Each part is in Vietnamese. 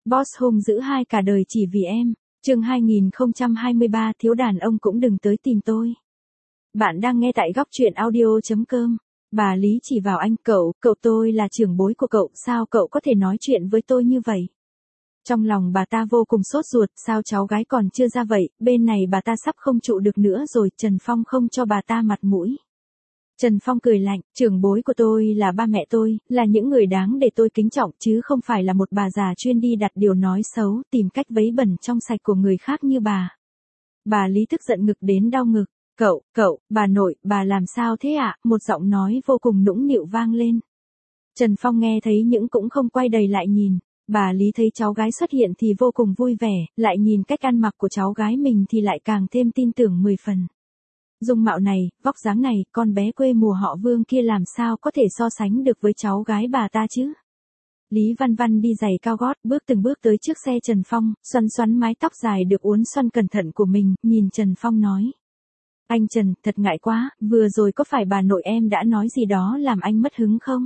Boss hung dữ hai cả đời chỉ vì em. Chương 2023 thiếu đàn ông cũng đừng tới tìm tôi. Bạn đang nghe tại góc truyện audio.com. Bà Lý chỉ vào anh, cậu tôi là trưởng bối của cậu, sao cậu có thể nói chuyện với tôi như vậy? Trong lòng bà ta vô cùng sốt ruột, sao cháu gái còn chưa ra vậy, bên này bà ta sắp không trụ được nữa rồi, Trần Phong không cho bà ta mặt mũi. Trần Phong cười lạnh, trưởng bối của tôi là ba mẹ tôi, là những người đáng để tôi kính trọng chứ không phải là một bà già chuyên đi đặt điều nói xấu, tìm cách vấy bẩn trong sạch của người khác như bà. Bà Lý tức giận ngực đến đau ngực, cậu, bà nội, bà làm sao thế ạ? Một giọng nói vô cùng nũng nịu vang lên. Trần Phong nghe thấy những cũng không quay đầy lại nhìn. Bà Lý thấy cháu gái xuất hiện thì vô cùng vui vẻ, lại nhìn cách ăn mặc của cháu gái mình thì lại càng thêm tin tưởng 10 phần. Dung mạo này, vóc dáng này, con bé quê mùa họ Vương kia làm sao có thể so sánh được với cháu gái bà ta chứ? Lý Văn Văn đi giày cao gót, bước từng bước tới trước xe Trần Phong, xoăn mái tóc dài được uốn xoăn cẩn thận của mình, nhìn Trần Phong nói. Anh Trần, thật ngại quá, vừa rồi có phải bà nội em đã nói gì đó làm anh mất hứng không?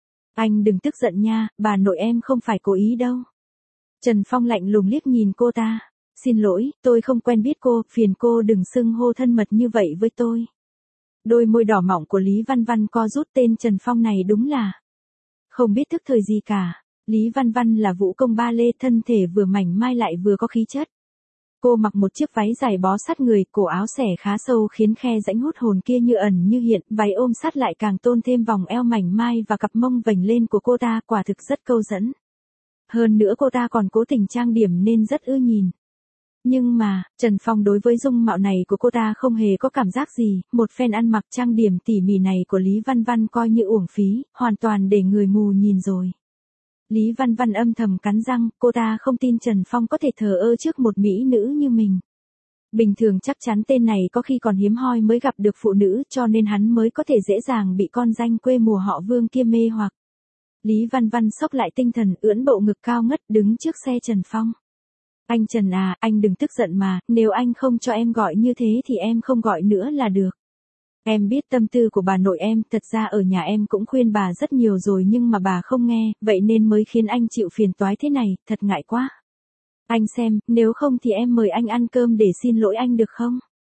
Anh đừng tức giận nha, bà nội em không phải cố ý đâu. Trần Phong lạnh lùng liếc nhìn cô ta. Xin lỗi, tôi không quen biết cô, phiền cô đừng xưng hô thân mật như vậy với tôi. Đôi môi đỏ mọng của Lý Văn Văn co rút, tên Trần Phong này đúng là không biết thức thời gì cả. Lý Văn Văn là vũ công ba lê, thân thể vừa mảnh mai lại vừa có khí chất. Cô mặc một chiếc váy dài bó sát người, cổ áo xẻ khá sâu khiến khe rãnh hút hồn kia như ẩn như hiện, váy ôm sát lại càng tôn thêm vòng eo mảnh mai và cặp mông vành lên của cô ta, quả thực rất câu dẫn. Hơn nữa cô ta còn cố tình trang điểm nên rất ưa nhìn. Nhưng mà, Trần Phong đối với dung mạo này của cô ta không hề có cảm giác gì, một phen ăn mặc trang điểm tỉ mỉ này của Lý Văn Văn coi như uổng phí, hoàn toàn để người mù nhìn rồi. Lý Văn Văn âm thầm cắn răng, cô ta không tin Trần Phong có thể thờ ơ trước một mỹ nữ như mình. Bình thường chắc chắn tên này có khi còn hiếm hoi mới gặp được phụ nữ cho nên hắn mới có thể dễ dàng bị con danh quê mùa họ Vương kia mê hoặc. Lý Văn Văn xốc lại tinh thần, ưỡn bộ ngực cao ngất đứng trước xe Trần Phong. Anh Trần à, anh đừng tức giận mà, nếu anh không cho em gọi như thế thì em không gọi nữa là được. Em biết tâm tư của bà nội em, thật ra ở nhà em cũng khuyên bà rất nhiều rồi nhưng mà bà không nghe, vậy nên mới khiến anh chịu phiền toái thế này, thật ngại quá. Anh xem, nếu không thì em mời anh ăn cơm để xin lỗi anh được không?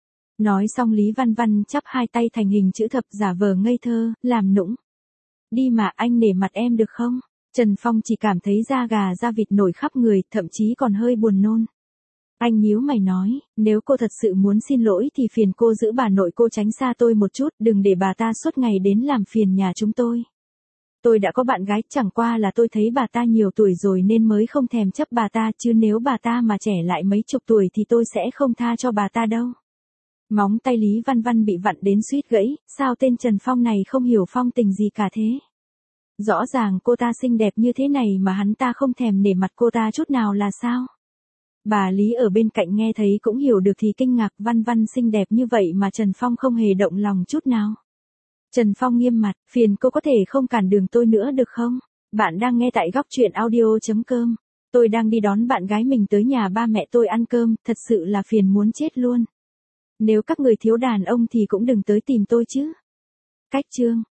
Nói xong Lý Văn Văn chắp hai tay thành hình chữ thập giả vờ ngây thơ, làm nũng. Đi mà, anh nể mặt em được không? Trần Phong chỉ cảm thấy da gà da vịt nổi khắp người, thậm chí còn hơi buồn nôn. Anh nhíu mày nói, nếu cô thật sự muốn xin lỗi thì phiền cô giữ bà nội cô tránh xa tôi một chút, đừng để bà ta suốt ngày đến làm phiền nhà chúng tôi. Tôi đã có bạn gái, chẳng qua là tôi thấy bà ta nhiều tuổi rồi nên mới không thèm chấp bà ta, chứ nếu bà ta mà trẻ lại mấy chục tuổi thì tôi sẽ không tha cho bà ta đâu. Móng tay Lý Văn Văn bị vặn đến suýt gãy, sao tên Trần Phong này không hiểu phong tình gì cả thế? Rõ ràng cô ta xinh đẹp như thế này mà hắn ta không thèm nể mặt cô ta chút nào là sao? Bà Lý ở bên cạnh nghe thấy cũng hiểu được thì kinh ngạc, Văn Văn xinh đẹp như vậy mà Trần Phong không hề động lòng chút nào. Trần Phong nghiêm mặt, phiền cô có thể không cản đường tôi nữa được không? Bạn đang nghe tại góc truyện audio.com. Tôi đang đi đón bạn gái mình tới nhà ba mẹ tôi ăn cơm, thật sự là phiền muốn chết luôn. Nếu các người thiếu đàn ông thì cũng đừng tới tìm tôi chứ. Cách chương.